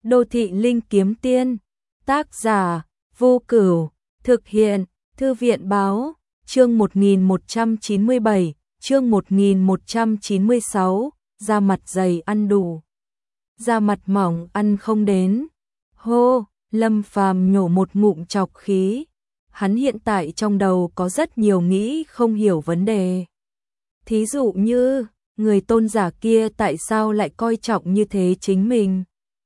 Đô thị linh kiếm tiên, tác giả, Vô Cửu, thực hiện, Thư viện báo, chương 1197, chương 1196, da mặt dày ăn đủ, da mặt mỏng ăn không đến. Hô, Lâm Phàm nhổ một ngụm trọc khí, hắn hiện tại trong đầu có rất nhiều nghĩ không hiểu vấn đề. Thí dụ như, người tôn giả kia tại sao lại coi trọng như thế chính mình?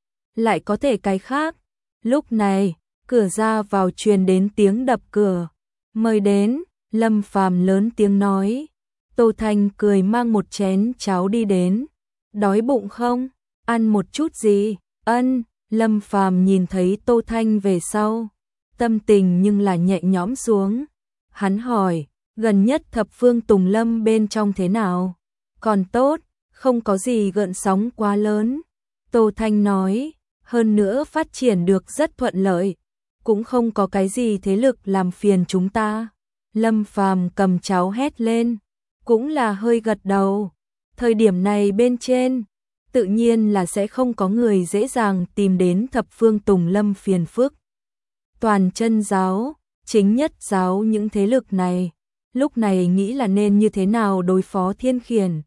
Lại có thể cái khác. Lúc này, cửa ra vào truyền đến tiếng đập cửa. Mời đến, Lâm Phàm lớn tiếng nói. Tô Thanh cười mang một chén cháo đi đến. Đói bụng không? Ăn một chút gì? Ân, Lâm Phàm nhìn thấy Tô Thanh về sau, tâm tình nhưng là nhẹ nhõm xuống. Hắn hỏi, gần nhất thập phương Tùng Lâm bên trong thế nào? Còn tốt, không có gì gợn sóng quá lớn. Tô Thanh nói, hơn nữa phát triển được rất thuận lợi, cũng không có cái gì thế lực làm phiền chúng ta. Lâm Phàm cầm cháo hét lên, cũng là hơi gật đầu. Thời điểm này bên trên, tự nhiên là sẽ không có người dễ dàng tìm đến thập phương Tùng Lâm phiền phức. Toàn chân giáo, chính nhất giáo những thế lực này, lúc này nghĩ là nên như thế nào đối phó Thiên Khiển.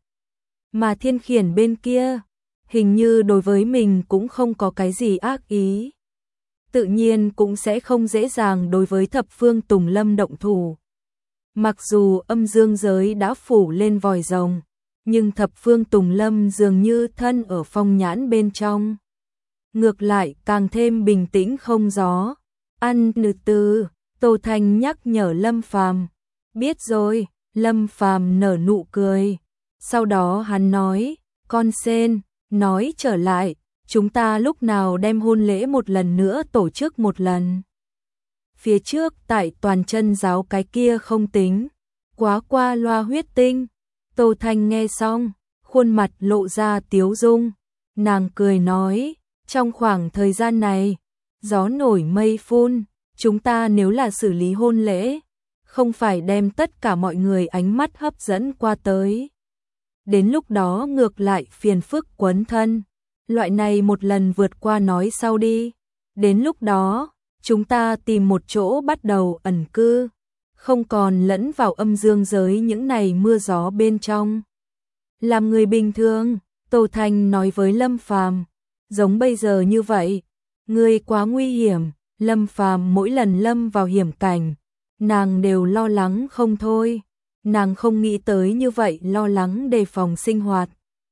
Mà Thiên Khiển bên kia, hình như đối với mình cũng không có cái gì ác ý. Tự nhiên cũng sẽ không dễ dàng đối với thập phương Tùng Lâm động thủ. Mặc dù âm dương giới đã phủ lên vòi rồng, nhưng thập phương Tùng Lâm dường như thân ở phong nhãn bên trong. Ngược lại càng thêm bình tĩnh không gió. Ăn từ, Tô Thanh nhắc nhở Lâm Phàm. Biết rồi, Lâm Phàm nở nụ cười. Sau đó hắn nói, con sen, nói trở lại, chúng ta lúc nào đem hôn lễ một lần nữa tổ chức một lần. Phía trước tại toàn chân giáo cái kia không tính, quá qua loa huyết tinh. Tô Thanh nghe xong, khuôn mặt lộ ra tiếu dung. Nàng cười nói, trong khoảng thời gian này, gió nổi mây phun, chúng ta nếu là xử lý hôn lễ, không phải đem tất cả mọi người ánh mắt hấp dẫn qua tới. Đến lúc đó ngược lại phiền phức quấn thân. Loại này một lần vượt qua nói sau đi. Đến lúc đó, chúng ta tìm một chỗ bắt đầu ẩn cư, không còn lẫn vào âm dương giới những này mưa gió bên trong. Làm người bình thường, Tô Thanh nói với Lâm Phàm, giống bây giờ như vậy, người quá nguy hiểm. Lâm Phàm mỗi lần lâm vào hiểm cảnh, nàng đều lo lắng không thôi. Nàng không nghĩ tới như vậy lo lắng đề phòng sinh hoạt.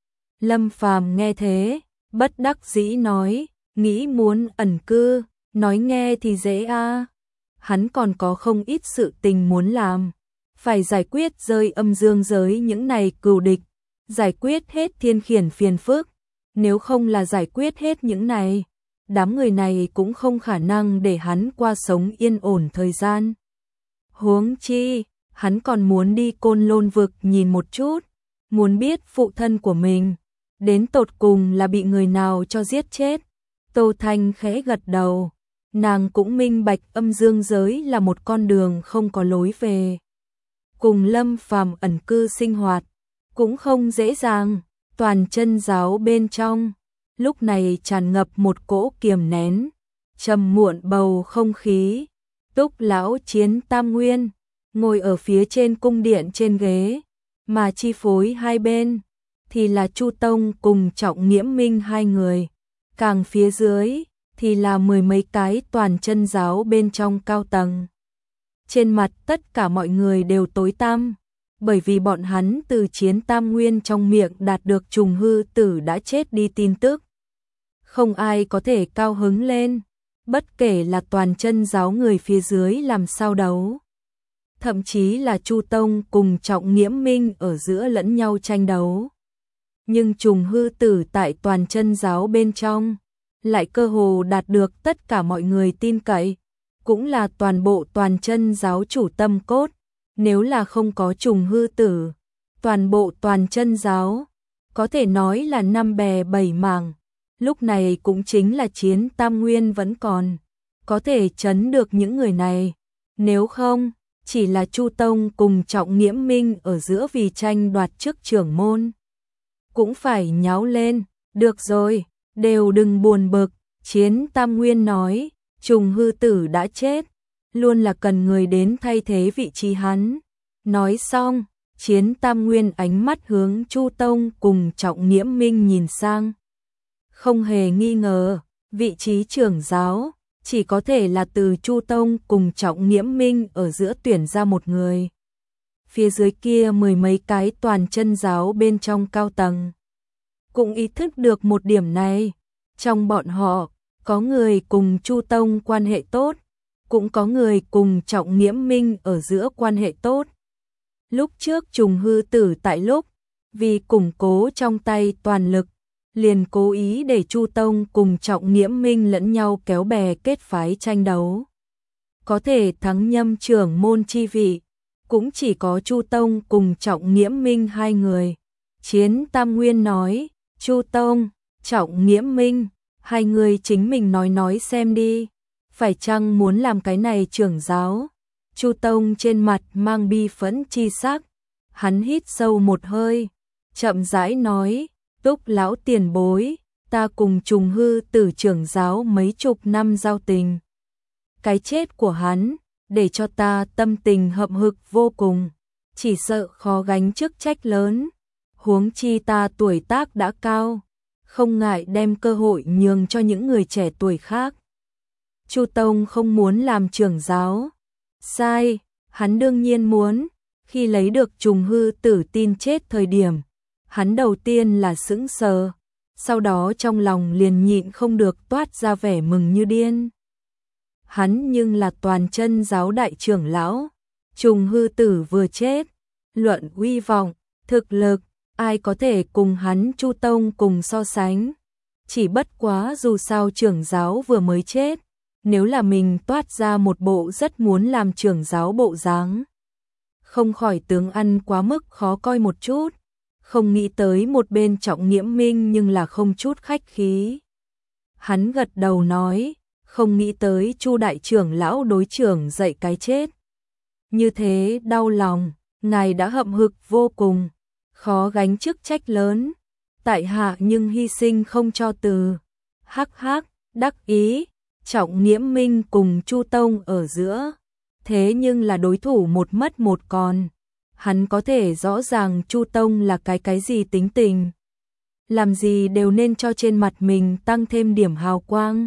Lâm Phàm nghe thế, bất đắc dĩ nói, nghĩ muốn ẩn cư, nói nghe thì dễ a. Hắn còn có không ít sự tình muốn làm, phải giải quyết rơi âm dương giới những này cừu địch, giải quyết hết Thiên Khiển phiền phức. Nếu không là giải quyết hết những này, đám người này cũng không khả năng để hắn qua sống yên ổn thời gian. Huống chi, hắn còn muốn đi Côn Lôn vực nhìn một chút, muốn biết phụ thân của mình đến tột cùng là bị người nào cho giết chết. Tô Thanh khẽ gật đầu, nàng cũng minh bạch âm dương giới là một con đường không có lối về. Cùng Lâm Phàm ẩn cư sinh hoạt cũng không dễ dàng. Toàn chân giáo bên trong lúc này tràn ngập một cỗ kiềm nén, trầm muộn bầu không khí. Túc lão Chiến Tam Nguyên ngồi ở phía trên cung điện trên ghế, mà chi phối hai bên thì là Chu Tông cùng Trọng Nghiễm Minh hai người. Càng phía dưới thì là mười mấy cái toàn chân giáo bên trong cao tầng. Trên mặt tất cả mọi người đều tối tăm, bởi vì bọn hắn từ Chiến Tam Nguyên trong miệng đạt được Trùng Hư Tử đã chết đi tin tức. Không ai có thể cao hứng lên, bất kể là toàn chân giáo người phía dưới làm sao đấu. Thậm chí là Chu Tông cùng Trọng Nghiễm Minh ở giữa lẫn nhau tranh đấu. Nhưng Trùng Hư Tử tại toàn chân giáo bên trong lại cơ hồ đạt được tất cả mọi người tin cậy, cũng là toàn bộ toàn chân giáo chủ tâm cốt. Nếu là không có Trùng Hư Tử, toàn bộ toàn chân giáo có thể nói là năm bè bảy mảng. Lúc này cũng chính là Chiến Tam Nguyên vẫn còn có thể trấn được những người này. Nếu không, chỉ là Chu Tông cùng Trọng Nghiễm Minh ở giữa vì tranh đoạt chức trưởng môn, cũng phải nháo lên. Được rồi, đều đừng buồn bực, Chiến Tam Nguyên nói, Trùng Hư Tử đã chết, luôn là cần người đến thay thế vị trí hắn. Nói xong, Chiến Tam Nguyên ánh mắt hướng Chu Tông cùng Trọng Nghiễm Minh nhìn sang. Không hề nghi ngờ, vị trí trưởng giáo chỉ có thể là từ Chu Tông cùng Trọng Nghiễm Minh ở giữa tuyển ra một người. Phía dưới kia mười mấy cái toàn chân giáo bên trong cao tầng cũng ý thức được một điểm này. Trong bọn họ, có người cùng Chu Tông quan hệ tốt, cũng có người cùng Trọng Nghiễm Minh ở giữa quan hệ tốt. Lúc trước Trùng Hư Tử tại lúc, vì củng cố trong tay toàn lực, liền cố ý để Chu Tông cùng Trọng Nghiễm Minh lẫn nhau kéo bè kết phái tranh đấu. Có thể thắng Nhâm trưởng môn chi vị, cũng chỉ có Chu Tông cùng Trọng Nghiễm Minh hai người. Chiến Tam Nguyên nói, Chu Tông, Trọng Nghiễm Minh, hai người chính mình nói xem đi, phải chăng muốn làm cái này trưởng giáo? Chu Tông trên mặt mang bi phẫn chi sắc, hắn hít sâu một hơi, chậm rãi nói, Túc lão tiền bối, ta cùng Trùng Hư Tử trưởng giáo mấy chục năm giao tình. Cái chết của hắn, để cho ta tâm tình hậm hực vô cùng, chỉ sợ khó gánh chức trách lớn, huống chi ta tuổi tác đã cao, không ngại đem cơ hội nhường cho những người trẻ tuổi khác. Chu Tông không muốn làm trưởng giáo. Sai, hắn đương nhiên muốn. Khi lấy được Trùng Hư Tử tin chết thời điểm, hắn đầu tiên là sững sờ, sau đó trong lòng liền nhịn không được toát ra vẻ mừng như điên. Hắn nhưng là toàn chân giáo đại trưởng lão, Trùng Hư Tử vừa chết, luận uy vọng, thực lực, ai có thể cùng hắn Chu Tông cùng so sánh. Chỉ bất quá dù sao trưởng giáo vừa mới chết, nếu là mình toát ra một bộ rất muốn làm trưởng giáo bộ dáng, không khỏi tướng ăn quá mức khó coi một chút. Không nghĩ tới một bên Trọng Nghiễm Minh nhưng là không chút khách khí. Hắn gật đầu nói, không nghĩ tới Chu đại trưởng lão đối trưởng dạy cái chết. Như thế đau lòng, ngài đã hậm hực vô cùng, khó gánh chức trách lớn, tại hạ nhưng hy sinh không cho từ. Hắc hắc, đắc ý, Trọng Nghiễm Minh cùng Chu Tông ở giữa, thế nhưng là đối thủ một mất một còn. Hắn có thể rõ ràng Chu Tông là cái gì tính tình, làm gì đều nên cho trên mặt mình tăng thêm điểm hào quang.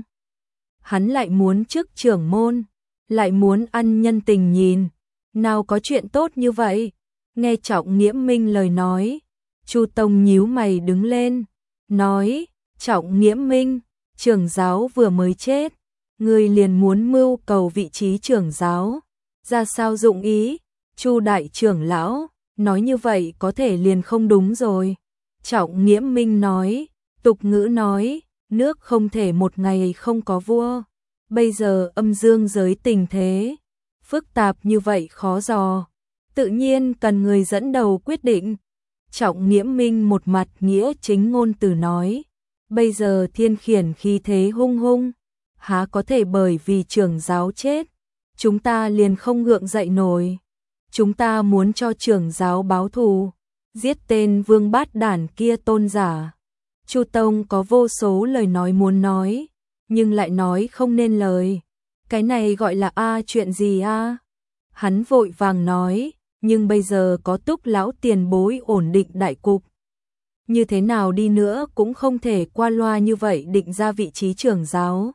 Hắn lại muốn chức trưởng môn, lại muốn ăn nhân tình nhìn, nào có chuyện tốt như vậy. Nghe Trọng Nghiễm Minh lời nói, Chu Tông nhíu mày đứng lên, nói, Trọng Nghiễm Minh, trưởng giáo vừa mới chết, người liền muốn mưu cầu vị trí trưởng giáo, ra sao dụng ý? Chu đại trưởng lão, nói như vậy có thể liền không đúng rồi. Trọng Nghiễm Minh nói, tục ngữ nói, nước không thể một ngày không có vua. Bây giờ âm dương giới tình thế, phức tạp như vậy khó dò, tự nhiên cần người dẫn đầu quyết định. Trọng Nghiễm Minh một mặt nghĩa chính ngôn từ nói, bây giờ thiên khiển khí thế hung hung, há có thể bởi vì trưởng giáo chết, chúng ta liền không gượng dậy nổi. Chúng ta muốn cho trưởng giáo báo thù, giết tên vương bát đản kia tôn giả. Chu Tông có vô số lời nói muốn nói, nhưng lại nói không nên lời. Cái này gọi là chuyện gì a? Hắn vội vàng nói, nhưng bây giờ có Túc lão tiền bối ổn định đại cục. Như thế nào đi nữa cũng không thể qua loa như vậy định ra vị trí trưởng giáo.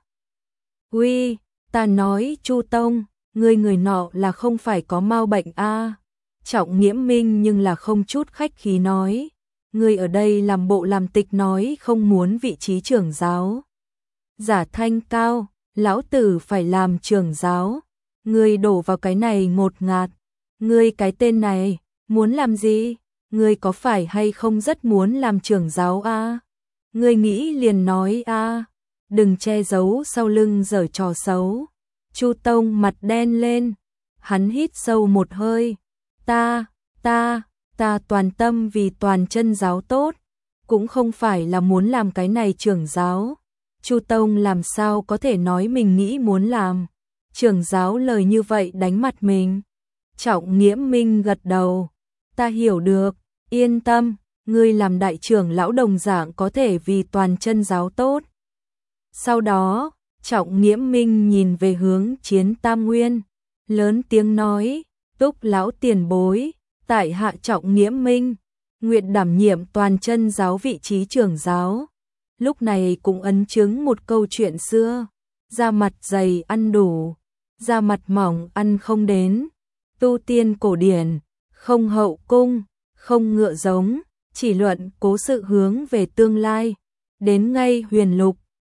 Uy, ta nói Chu Tông, người nọ là không phải có mau bệnh a? Trọng Nghiễm Minh nhưng là không chút khách khí nói, người ở đây làm bộ làm tịch nói không muốn vị trí trưởng giáo. Giả thanh cao, lão tử phải làm trưởng giáo, người đổ vào cái này ngột ngạt, ngươi cái tên này, muốn làm gì? Ngươi có phải hay không rất muốn làm trưởng giáo a? Ngươi nghĩ liền nói a, đừng che giấu sau lưng giở trò xấu. Chu Tông mặt đen lên, hắn hít sâu một hơi, ta toàn tâm vì toàn chân giáo tốt, cũng không phải là muốn làm cái này trưởng giáo. Chu Tông làm sao có thể nói mình nghĩ muốn làm trưởng giáo lời như vậy đánh mặt mình. Trọng Nghiễm Minh gật đầu, ta hiểu được, yên tâm, ngươi làm đại trưởng lão đồng dạng có thể vì toàn chân giáo tốt. Sau đó, Trọng Nghiễm Minh nhìn về hướng Chiến Tam Nguyên, lớn tiếng nói, Túc lão tiền bối, tại hạ Trọng Nghiễm Minh, nguyện đảm nhiệm toàn chân giáo vị trí trưởng giáo. Lúc này cũng ấn chứng một câu chuyện xưa, da mặt dày ăn đủ, da mặt mỏng ăn không đến, tu tiên cổ điển, không hậu cung, không ngựa giống, chỉ luận cố sự hướng về tương lai, đến ngay huyền lục,